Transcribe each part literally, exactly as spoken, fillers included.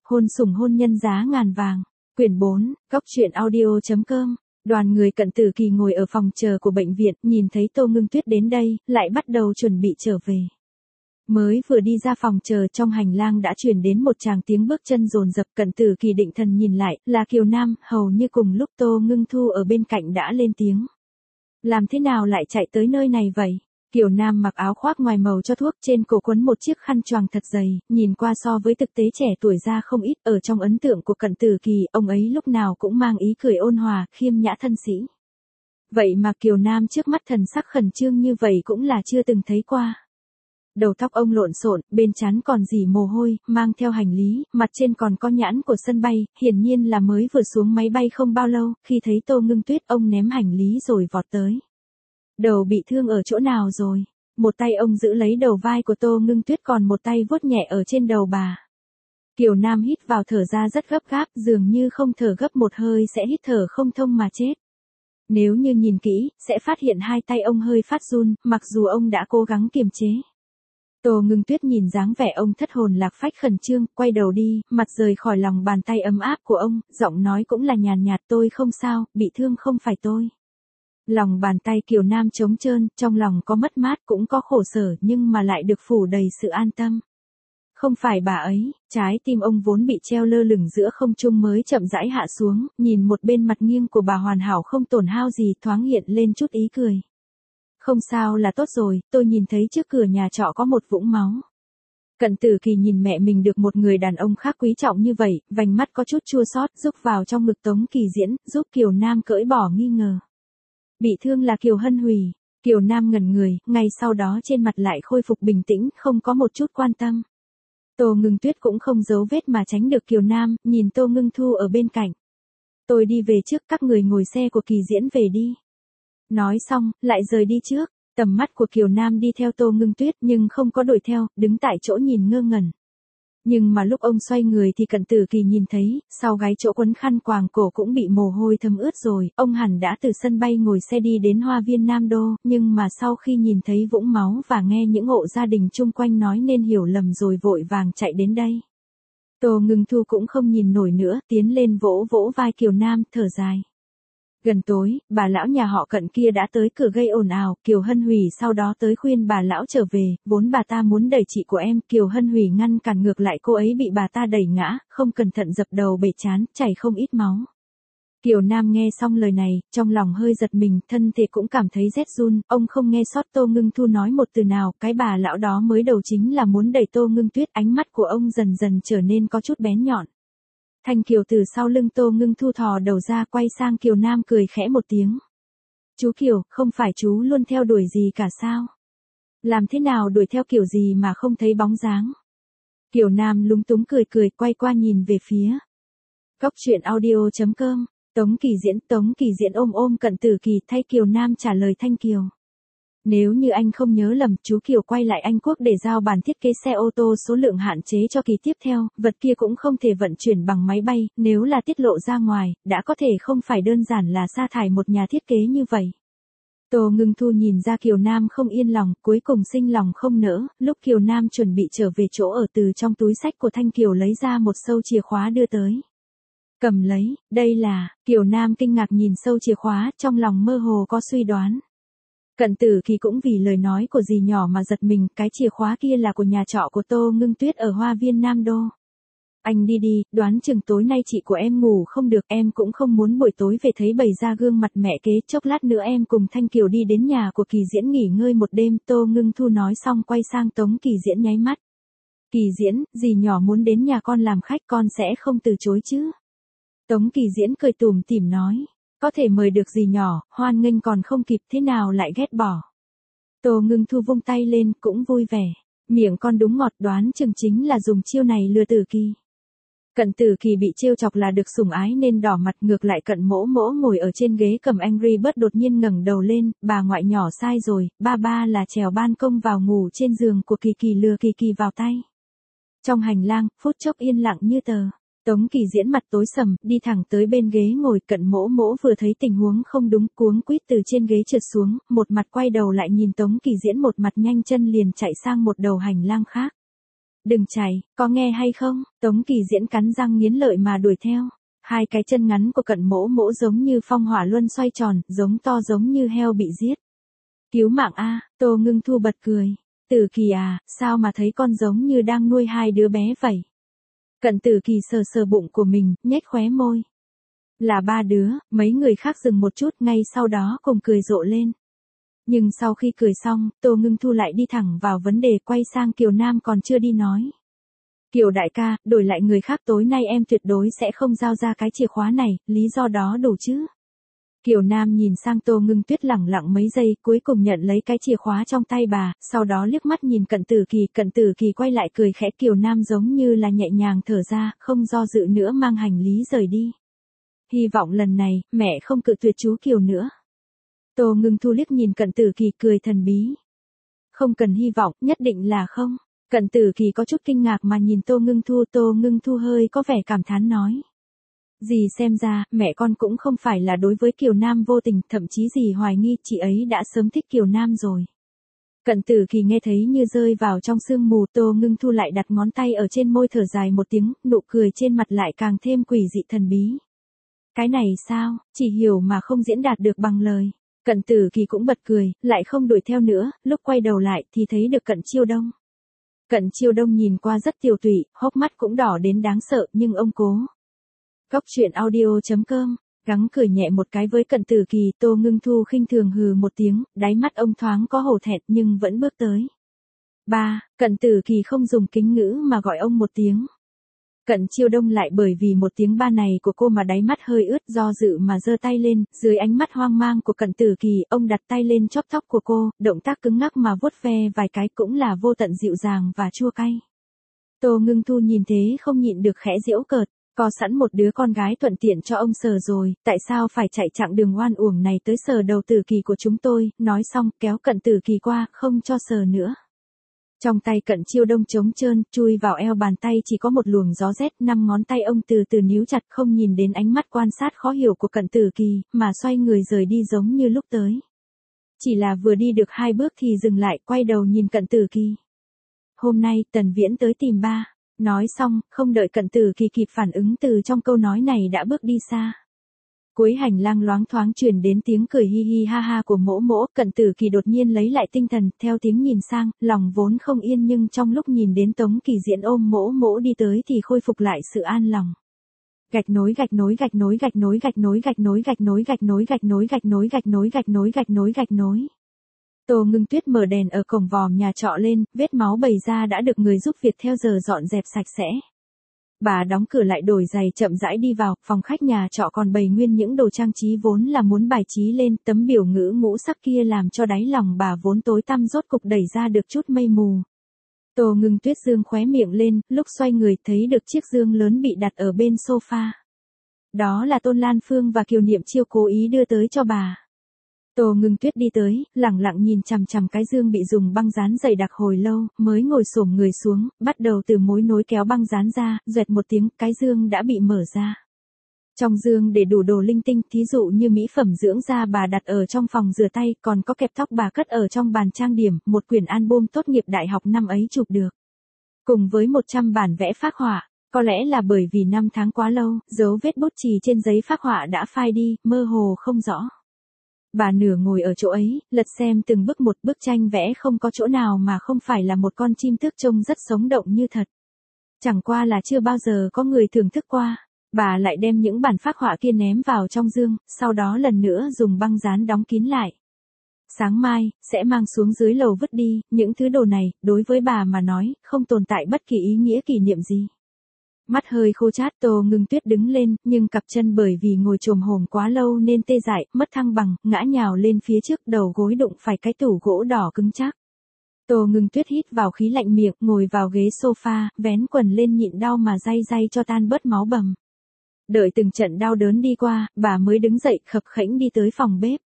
Hôn sủng hôn nhân giá ngàn vàng. Quyển bốn, góc truyện audio chấm com. Đoàn người Cận Tử Kỳ ngồi ở phòng chờ của bệnh viện, nhìn thấy Tô Ngưng Tuyết đến đây, lại bắt đầu chuẩn bị trở về. Mới vừa đi ra phòng chờ, trong hành lang đã truyền đến một tràng tiếng bước chân dồn dập. Cận Tử Kỳ định thần nhìn lại, là Kiều Nam. Hầu như cùng lúc Tô Ngưng Thu ở bên cạnh đã lên tiếng. Làm thế nào lại chạy tới nơi này vậy? Kiều Nam mặc áo khoác ngoài màu cho thuốc, trên cổ quấn một chiếc khăn choàng thật dày, nhìn qua so với thực tế trẻ tuổi ra không ít. Ở trong ấn tượng của Cận Tử Kỳ, ông ấy lúc nào cũng mang ý cười ôn hòa, khiêm nhã thân sĩ. Vậy mà Kiều Nam trước mắt thần sắc khẩn trương như vậy cũng là chưa từng thấy qua. Đầu tóc ông lộn xộn, bên trán còn rỉ mồ hôi, mang theo hành lý, mặt trên còn có nhãn của sân bay, hiển nhiên là mới vừa xuống máy bay không bao lâu. Khi thấy Tô Ngưng Tuyết, ông ném hành lý rồi vọt tới. Đầu bị thương ở chỗ nào rồi? Một tay ông giữ lấy đầu vai của Tô Ngưng Tuyết, còn một tay vuốt nhẹ ở trên đầu bà. Kiều Nam hít vào thở ra rất gấp gáp, dường như không thở gấp một hơi sẽ hít thở không thông mà chết. Nếu như nhìn kỹ, sẽ phát hiện hai tay ông hơi phát run, mặc dù ông đã cố gắng kiềm chế. Tô Ngưng Tuyết nhìn dáng vẻ ông thất hồn lạc phách khẩn trương, quay đầu đi, mặt rời khỏi lòng bàn tay ấm áp của ông, giọng nói cũng là nhàn nhạt, tôi không sao, bị thương không phải tôi. Lòng bàn tay Kiều Nam trống trơn, trong lòng có mất mát cũng có khổ sở, nhưng mà lại được phủ đầy sự an tâm. Không phải bà ấy. Trái tim ông vốn bị treo lơ lửng giữa không trung mới chậm rãi hạ xuống, nhìn một bên mặt nghiêng của bà hoàn hảo không tổn hao gì, thoáng hiện lên chút ý cười. Không sao là tốt rồi, tôi nhìn thấy trước cửa nhà trọ có một vũng máu. Cận Tử Kỳ nhìn mẹ mình được một người đàn ông khác quý trọng như vậy, vành mắt có chút chua xót, rúc vào trong ngực Tống Kỳ Diễn, giúp Kiều Nam cởi bỏ nghi ngờ. Bị thương là Kiều Hân Hủy. Kiều Nam ngẩn người, ngay sau đó trên mặt lại khôi phục bình tĩnh, không có một chút quan tâm. Tô Ngưng Tuyết cũng không giấu vết mà tránh được Kiều Nam, nhìn Tô Ngưng Thu ở bên cạnh. Tôi đi về trước, các người ngồi xe của Kỳ Diễn về đi. Nói xong, lại rời đi trước. Tầm mắt của Kiều Nam đi theo Tô Ngưng Tuyết nhưng không có đuổi theo, đứng tại chỗ nhìn ngơ ngẩn. Nhưng mà lúc ông xoay người thì Cận Tử Kỳ nhìn thấy, sau gáy chỗ quấn khăn quàng cổ cũng bị mồ hôi thấm ướt rồi. Ông hẳn đã từ sân bay ngồi xe đi đến Hoa Viên Nam Đô, nhưng mà sau khi nhìn thấy vũng máu và nghe những hộ gia đình chung quanh nói nên hiểu lầm rồi vội vàng chạy đến đây. Tô Ngưng Thu cũng không nhìn nổi nữa, tiến lên vỗ vỗ vai Kiều Nam, thở dài. Gần tối, bà lão nhà họ Cận kia đã tới cửa gây ồn ào, Kiều Hân Hủy sau đó tới khuyên bà lão trở về, vốn bà ta muốn đẩy chị của em, Kiều Hân Hủy ngăn cản ngược lại cô ấy bị bà ta đẩy ngã, không cẩn thận dập đầu bể trán, chảy không ít máu. Kiều Nam nghe xong lời này, trong lòng hơi giật mình, thân thể cũng cảm thấy rét run, ông không nghe sót Tô Ngưng Thu nói một từ nào, cái bà lão đó mới đầu chính là muốn đẩy Tô Ngưng Tuyết, ánh mắt của ông dần dần trở nên có chút bén nhọn. Thanh Kiều từ sau lưng Tô Ngưng Thu thò đầu ra, quay sang Kiều Nam cười khẽ một tiếng. Chú Kiều, không phải chú luôn theo đuổi gì cả sao? Làm thế nào đuổi theo kiểu gì mà không thấy bóng dáng? Kiều Nam lúng túng cười cười, quay qua nhìn về phía góc truyện audio chấm com. Tống Kỳ Diễn, Tống Kỳ Diễn ôm ôm Cận Tử Kỳ, thay Kiều Nam trả lời Thanh Kiều. Nếu như anh không nhớ lầm, chú Kiều quay lại Anh Quốc để giao bản thiết kế xe ô tô số lượng hạn chế cho kỳ tiếp theo, vật kia cũng không thể vận chuyển bằng máy bay, nếu là tiết lộ ra ngoài, đã có thể không phải đơn giản là sa thải một nhà thiết kế như vậy. Tô Ngưng Thu nhìn ra Kiều Nam không yên lòng, cuối cùng sinh lòng không nỡ, lúc Kiều Nam chuẩn bị trở về chỗ ở, từ trong túi xách của Thanh Kiều lấy ra một sâu chìa khóa đưa tới. Cầm lấy, đây là, Kiều Nam kinh ngạc nhìn sâu chìa khóa, trong lòng mơ hồ có suy đoán. Cận Tử Kỳ cũng vì lời nói của dì nhỏ mà giật mình, cái chìa khóa kia là của nhà trọ của Tô Ngưng Tuyết ở Hoa Viên Nam Đô. Anh đi đi, đoán chừng tối nay chị của em ngủ không được, em cũng không muốn buổi tối về thấy bày ra gương mặt mẹ kế, chốc lát nữa em cùng Thanh Kiều đi đến nhà của Kỳ Diễn nghỉ ngơi một đêm. Tô Ngưng Thu nói xong quay sang Tống Kỳ Diễn nháy mắt. Kỳ Diễn, dì nhỏ muốn đến nhà con làm khách, con sẽ không từ chối chứ? Tống Kỳ Diễn cười tủm tỉm nói. Có thể mời được dì nhỏ, hoan nghênh còn không kịp, thế nào lại ghét bỏ. Tô Ngưng Thu vung tay lên, cũng vui vẻ. Miệng con đúng ngọt, đoán chừng chính là dùng chiêu này lừa Tử Kỳ. Cận Tử Kỳ bị trêu chọc là được sủng ái nên đỏ mặt, ngược lại Cận Mỗ Mỗ ngồi ở trên ghế cầm Angry Bird đột nhiên ngẩng đầu lên, bà ngoại nhỏ sai rồi, ba ba là trèo ban công vào ngủ trên giường của Kỳ Kỳ, lừa Kỳ Kỳ vào tay. Trong hành lang, phút chốc yên lặng như tờ. Tống Kỳ Diễn mặt tối sầm, đi thẳng tới bên ghế ngồi. Cận Mỗ Mỗ vừa thấy tình huống không đúng, cuống quýt từ trên ghế trượt xuống, một mặt quay đầu lại nhìn Tống Kỳ Diễn, một mặt nhanh chân liền chạy sang một đầu hành lang khác. Đừng chạy, có nghe hay không? Tống Kỳ Diễn cắn răng nghiến lợi mà đuổi theo. Hai cái chân ngắn của Cận Mỗ Mỗ giống như phong hỏa luân xoay tròn, giống to giống như heo bị giết. Cứu mạng a, Tô Ngưng Thu bật cười. Tử Kỳ à, sao mà thấy con giống như đang nuôi hai đứa bé vậy? Cận Tử Kỳ sờ sờ bụng của mình, nhếch khóe môi. Là ba đứa, mấy người khác dừng một chút ngay sau đó cùng cười rộ lên. Nhưng sau khi cười xong, Tô Ngưng Thu lại đi thẳng vào vấn đề, quay sang Kiều Nam còn chưa đi nói. Kiều đại ca, đổi lại người khác tối nay em tuyệt đối sẽ không giao ra cái chìa khóa này, lý do đó đủ chứ? Kiều Nam nhìn sang Tô Ngưng Tuyết lẳng lặng mấy giây, cuối cùng nhận lấy cái chìa khóa trong tay bà, sau đó liếc mắt nhìn Cận Tử Kỳ, Cận Tử Kỳ quay lại cười khẽ, Kiều Nam giống như là nhẹ nhàng thở ra, không do dự nữa mang hành lý rời đi. Hy vọng lần này, mẹ không cự tuyệt chú Kiều nữa. Tô Ngưng Thu liếc nhìn Cận Tử Kỳ cười thần bí. Không cần hy vọng, nhất định là không. Cận Tử Kỳ có chút kinh ngạc mà nhìn Tô Ngưng Thu, Tô Ngưng Thu hơi có vẻ cảm thán nói. Dì xem ra, mẹ con cũng không phải là đối với Kiều Nam vô tình, thậm chí dì hoài nghi chị ấy đã sớm thích Kiều Nam rồi. Cận Tử Kỳ nghe thấy như rơi vào trong sương mù, Tô Ngưng Thu lại đặt ngón tay ở trên môi thở dài một tiếng, nụ cười trên mặt lại càng thêm quỷ dị thần bí. Cái này sao, chỉ hiểu mà không diễn đạt được bằng lời. Cận Tử Kỳ cũng bật cười, lại không đuổi theo nữa, lúc quay đầu lại thì thấy được Cận Chiêu Đông. Cận Chiêu Đông nhìn qua rất tiều tụy, hốc mắt cũng đỏ đến đáng sợ, nhưng ông cố. Góc truyện audio chấm com, gắng cười nhẹ một cái với Cận Tử Kỳ, Tô Ngưng Thu khinh thường hừ một tiếng, đáy mắt ông thoáng có hổ thẹn nhưng vẫn bước tới. Ba, Cận Tử Kỳ không dùng kính ngữ mà gọi ông một tiếng. Cận Chiêu Đông lại bởi vì một tiếng ba này của cô mà đáy mắt hơi ướt, do dự mà giơ tay lên, dưới ánh mắt hoang mang của Cận Tử Kỳ, ông đặt tay lên chóp tóc của cô, động tác cứng ngắc mà vuốt ve vài cái cũng là vô tận dịu dàng và chua cay. Tô Ngưng Thu nhìn thế không nhịn được khẽ giễu cợt, có sẵn một đứa con gái thuận tiện cho ông sờ rồi, tại sao phải chạy chặng đường oan uổng này tới sờ đầu Tử Kỳ của chúng tôi, nói xong kéo Cận Tử Kỳ qua, không cho sờ nữa. Trong tay Cận Chiêu Đông trống trơn, chui vào eo bàn tay chỉ có một luồng gió rét, năm ngón tay ông từ từ níu chặt, không nhìn đến ánh mắt quan sát khó hiểu của Cận Tử Kỳ, mà xoay người rời đi giống như lúc tới. Chỉ là vừa đi được hai bước thì dừng lại, quay đầu nhìn Cận Tử Kỳ. Hôm nay, Tần Viễn tới tìm ba. Nói xong, không đợi Cận Tử Kỳ kịp phản ứng từ trong câu nói này đã bước đi xa. Cuối hành lang loáng thoáng truyền đến tiếng cười hi hi ha ha của Mỗ Mỗ, Cận Tử Kỳ đột nhiên lấy lại tinh thần, theo tiếng nhìn sang, lòng vốn không yên nhưng trong lúc nhìn đến Tống Kỳ Diễn ôm Mỗ Mỗ đi tới thì khôi phục lại sự an lòng. Gạch nối gạch nối gạch nối gạch nối gạch nối gạch nối gạch nối gạch nối gạch nối gạch nối gạch nối gạch nối gạch nối gạch nối. Tô Ngưng Tuyết mở đèn ở cổng vòm nhà trọ lên, vết máu bày ra đã được người giúp việc theo giờ dọn dẹp sạch sẽ. Bà đóng cửa lại đổi giày chậm rãi đi vào, phòng khách nhà trọ còn bày nguyên những đồ trang trí vốn là muốn bài trí lên, tấm biểu ngữ ngũ sắc kia làm cho đáy lòng bà vốn tối tăm rốt cục đẩy ra được chút mây mù. Tô Ngưng Tuyết dương khóe miệng lên, lúc xoay người thấy được chiếc dương lớn bị đặt ở bên sofa. Đó là Tôn Lan Phương và Kiều Niệm Chiêu cố ý đưa tới cho bà. Tô Ngưng Tuyết đi tới, lẳng lặng nhìn chằm chằm cái dương bị dùng băng dán dày đặc hồi lâu, mới ngồi xổm người xuống, bắt đầu từ mối nối kéo băng dán ra, duệt một tiếng, cái dương đã bị mở ra. Trong dương để đủ đồ linh tinh, thí dụ như mỹ phẩm dưỡng da bà đặt ở trong phòng rửa tay, còn có kẹp tóc bà cất ở trong bàn trang điểm, một quyển album tốt nghiệp đại học năm ấy chụp được. Cùng với một trăm bản vẽ phác họa. Có lẽ là bởi vì năm tháng quá lâu, dấu vết bút chì trên giấy phác họa đã phai đi, mơ hồ không rõ. Bà nửa ngồi ở chỗ ấy, lật xem từng bức một, bức tranh vẽ không có chỗ nào mà không phải là một con chim tước trông rất sống động như thật. Chẳng qua là chưa bao giờ có người thưởng thức qua. Bà lại đem những bản phác họa kia ném vào trong dương, sau đó lần nữa dùng băng dán đóng kín lại. Sáng mai, sẽ mang xuống dưới lầu vứt đi, những thứ đồ này, đối với bà mà nói, không tồn tại bất kỳ ý nghĩa kỷ niệm gì. Mắt hơi khô chát, Tô Ngưng Tuyết đứng lên, nhưng cặp chân bởi vì ngồi chồm hổm quá lâu nên tê dại, mất thăng bằng, ngã nhào lên phía trước, đầu gối đụng phải cái tủ gỗ đỏ cứng chắc. Tô Ngưng Tuyết hít vào khí lạnh miệng, ngồi vào ghế sofa, vén quần lên nhịn đau mà day day cho tan bớt máu bầm. Đợi từng trận đau đớn đi qua, bà mới đứng dậy khập khẽnh đi tới phòng bếp.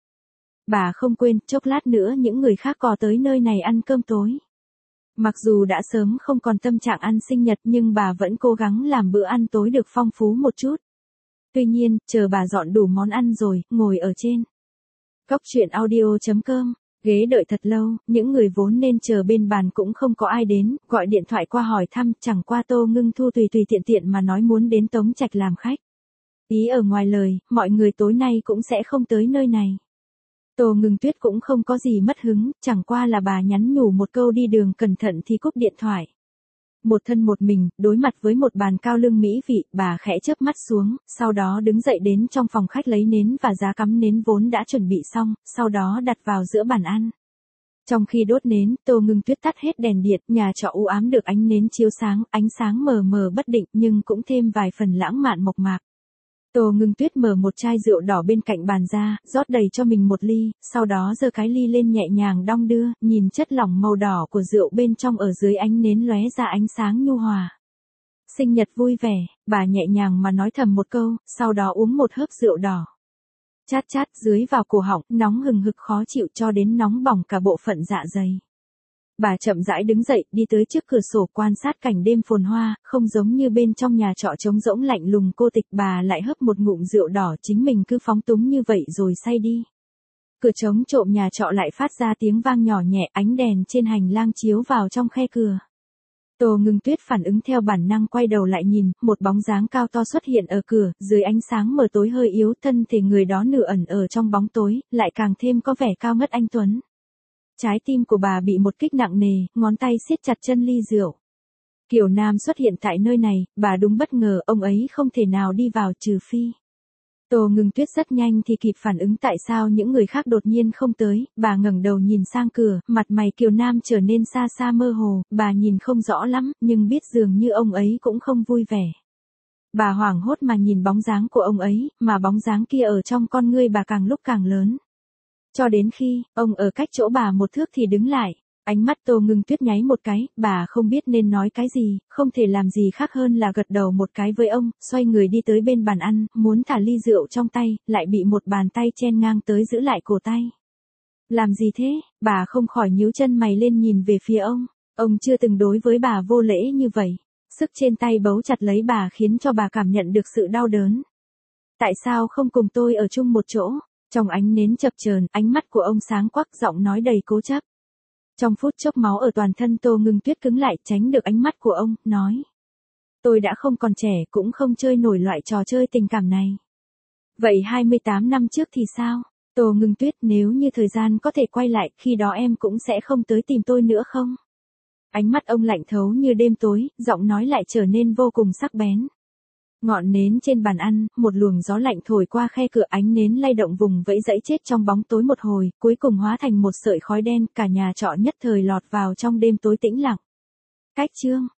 Bà không quên, chốc lát nữa những người khác có tới nơi này ăn cơm tối. Mặc dù đã sớm không còn tâm trạng ăn sinh nhật nhưng bà vẫn cố gắng làm bữa ăn tối được phong phú một chút. Tuy nhiên, chờ bà dọn đủ món ăn rồi, ngồi ở trên góc truyện audio chấm com Ghế đợi thật lâu, những người vốn nên chờ bên bàn cũng không có ai đến, gọi điện thoại qua hỏi thăm, chẳng qua Tô Ngưng Thu tùy tùy tiện tiện mà nói muốn đến Tống Trạch làm khách. Ý ở ngoài lời, mọi người tối nay cũng sẽ không tới nơi này. Tô Ngưng Tuyết cũng không có gì mất hứng, chẳng qua là bà nhắn nhủ một câu đi đường cẩn thận thì cúp điện thoại. Một thân một mình, đối mặt với một bàn cao lương mỹ vị, bà khẽ chớp mắt xuống, sau đó đứng dậy đến trong phòng khách lấy nến và giá cắm nến vốn đã chuẩn bị xong, sau đó đặt vào giữa bàn ăn. Trong khi đốt nến, Tô Ngưng Tuyết tắt hết đèn điện, nhà trọ u ám được ánh nến chiếu sáng, ánh sáng mờ mờ bất định nhưng cũng thêm vài phần lãng mạn mộc mạc. Tô Ngưng Tuyết mở một chai rượu đỏ bên cạnh bàn ra, rót đầy cho mình một ly, sau đó giơ cái ly lên nhẹ nhàng đong đưa, nhìn chất lỏng màu đỏ của rượu bên trong ở dưới ánh nến lóe ra ánh sáng nhu hòa. Sinh nhật vui vẻ, bà nhẹ nhàng mà nói thầm một câu, sau đó uống một hớp rượu đỏ. Chát chát dưới vào cổ họng, nóng hừng hực khó chịu cho đến nóng bỏng cả bộ phận dạ dày. Bà chậm rãi đứng dậy, đi tới trước cửa sổ quan sát cảnh đêm phồn hoa, không giống như bên trong nhà trọ trống rỗng lạnh lùng cô tịch, bà lại hớp một ngụm rượu đỏ, chính mình cứ phóng túng như vậy rồi say đi. Cửa trống trộm nhà trọ lại phát ra tiếng vang nhỏ nhẹ, ánh đèn trên hành lang chiếu vào trong khe cửa. Tô Ngưng Tuyết phản ứng theo bản năng quay đầu lại nhìn, một bóng dáng cao to xuất hiện ở cửa, dưới ánh sáng mờ tối hơi yếu, thân thể người đó nửa ẩn ở trong bóng tối, lại càng thêm có vẻ cao ngất anh tuấn. Trái tim của bà bị một kích nặng nề, ngón tay siết chặt chân ly rượu. Kiều Nam xuất hiện tại nơi này, bà đúng bất ngờ, ông ấy không thể nào đi vào trừ phi. Tô Ngưng Tuyết rất nhanh thì kịp phản ứng tại sao những người khác đột nhiên không tới, bà ngẩng đầu nhìn sang cửa, mặt mày Kiều Nam trở nên xa xa mơ hồ, bà nhìn không rõ lắm, nhưng biết dường như ông ấy cũng không vui vẻ. Bà hoảng hốt mà nhìn bóng dáng của ông ấy, mà bóng dáng kia ở trong con ngươi bà càng lúc càng lớn. Cho đến khi, ông ở cách chỗ bà một thước thì đứng lại. Ánh mắt Tô Ngưng Tuyết nháy một cái, bà không biết nên nói cái gì, không thể làm gì khác hơn là gật đầu một cái với ông, xoay người đi tới bên bàn ăn, muốn thả ly rượu trong tay, lại bị một bàn tay chen ngang tới giữ lại cổ tay. Làm gì thế? Bà không khỏi nhíu chân mày lên nhìn về phía ông, ông chưa từng đối với bà vô lễ như vậy. Sức trên tay bấu chặt lấy bà khiến cho bà cảm nhận được sự đau đớn. Tại sao không cùng tôi ở chung một chỗ? Trong ánh nến chập chờn, ánh mắt của ông sáng quắc, giọng nói đầy cố chấp. Trong phút chốc máu ở toàn thân Tô Ngưng Tuyết cứng lại, tránh được ánh mắt của ông, nói. Tôi đã không còn trẻ, cũng không chơi nổi loại trò chơi tình cảm này. Vậy hai mươi tám năm trước thì sao? Tô Ngưng Tuyết, nếu như thời gian có thể quay lại, khi đó em cũng sẽ không tới tìm tôi nữa không? Ánh mắt ông lạnh thấu như đêm tối, giọng nói lại trở nên vô cùng sắc bén. Ngọn nến trên bàn ăn, một luồng gió lạnh thổi qua khe cửa, ánh nến lay động vùng vẫy dãy chết trong bóng tối một hồi, cuối cùng hóa thành một sợi khói đen, cả nhà trọ nhất thời lọt vào trong đêm tối tĩnh lặng. Cách chương